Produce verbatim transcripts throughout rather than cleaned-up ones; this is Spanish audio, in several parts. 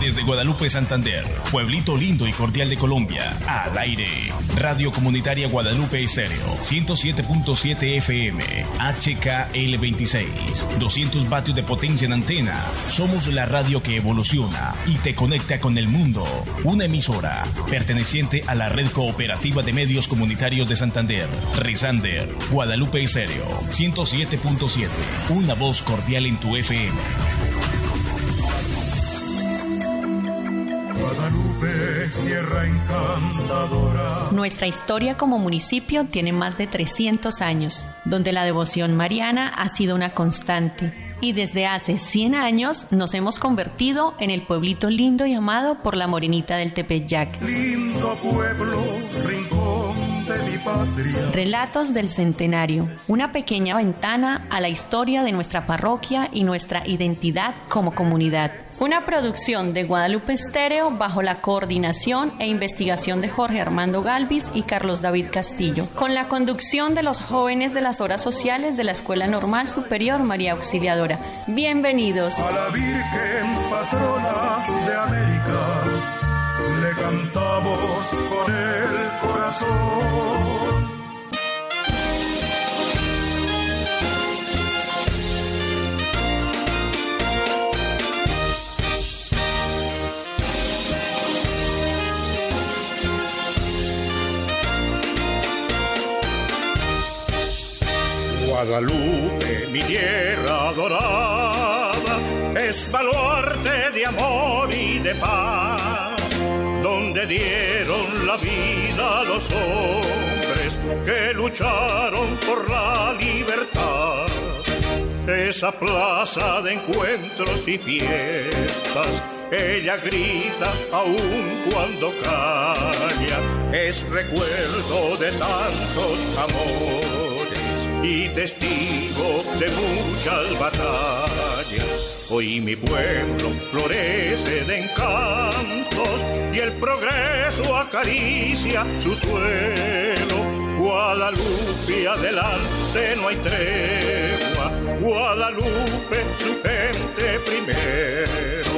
Desde Guadalupe, Santander, pueblito lindo y cordial de Colombia, al aire. Radio Comunitaria Guadalupe Estéreo, ciento siete punto siete F M, H K L veintiséis, doscientos vatios de potencia en antena. Somos la radio que evoluciona y te conecta con el mundo. Una emisora perteneciente a la Red Cooperativa de Medios Comunitarios de Santander, Resander, Guadalupe Estéreo, ciento siete punto siete. Una voz cordial en tu F M. Guadalupe, tierra encantadora. Nuestra historia como municipio tiene más de trescientos años, donde la devoción mariana ha sido una constante. Y desde hace cien años nos hemos convertido en el pueblito lindo y amado por la morenita del Tepeyac. Lindo pueblo, rincón de mi patria. Relatos del Centenario, una pequeña ventana a la historia de nuestra parroquia y nuestra identidad como comunidad. Una producción de Guadalupe Estéreo bajo la coordinación e investigación de Jorge Armando Galvis y Carlos David Castillo, con la conducción de los jóvenes de las horas sociales de la Escuela Normal Superior María Auxiliadora. Bienvenidos. A la Virgen patrona de América le cantamos con el corazón. Guadalupe, mi tierra adorada, es baluarte de amor y de paz, donde dieron la vida los hombres que lucharon por la libertad. Esa plaza de encuentros y fiestas, ella grita aún cuando calla, es recuerdo de tantos amores y testigo de muchas batallas. Hoy mi pueblo florece de encantos y el progreso acaricia su suelo. Guadalupe adelante, no hay tregua, Guadalupe su gente primero.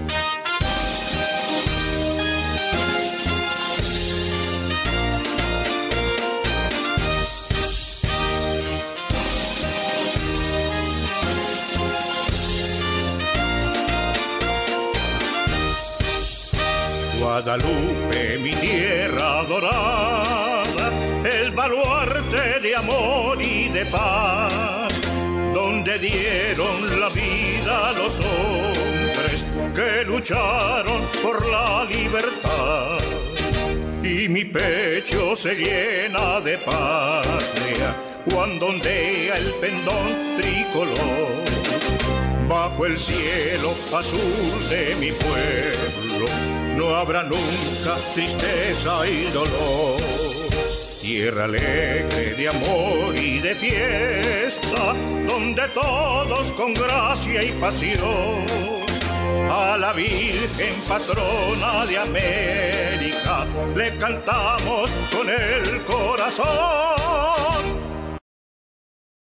Guadalupe, mi tierra adorada, es baluarte de amor y de paz, donde dieron la vida los hombres que lucharon por la libertad. Y mi pecho se llena de patria cuando ondea el pendón tricolor. Bajo el cielo azul de mi pueblo no habrá nunca tristeza y dolor. Tierra alegre de amor y de fiesta, donde todos con gracia y pasión a la Virgen patrona de América le cantamos con el corazón.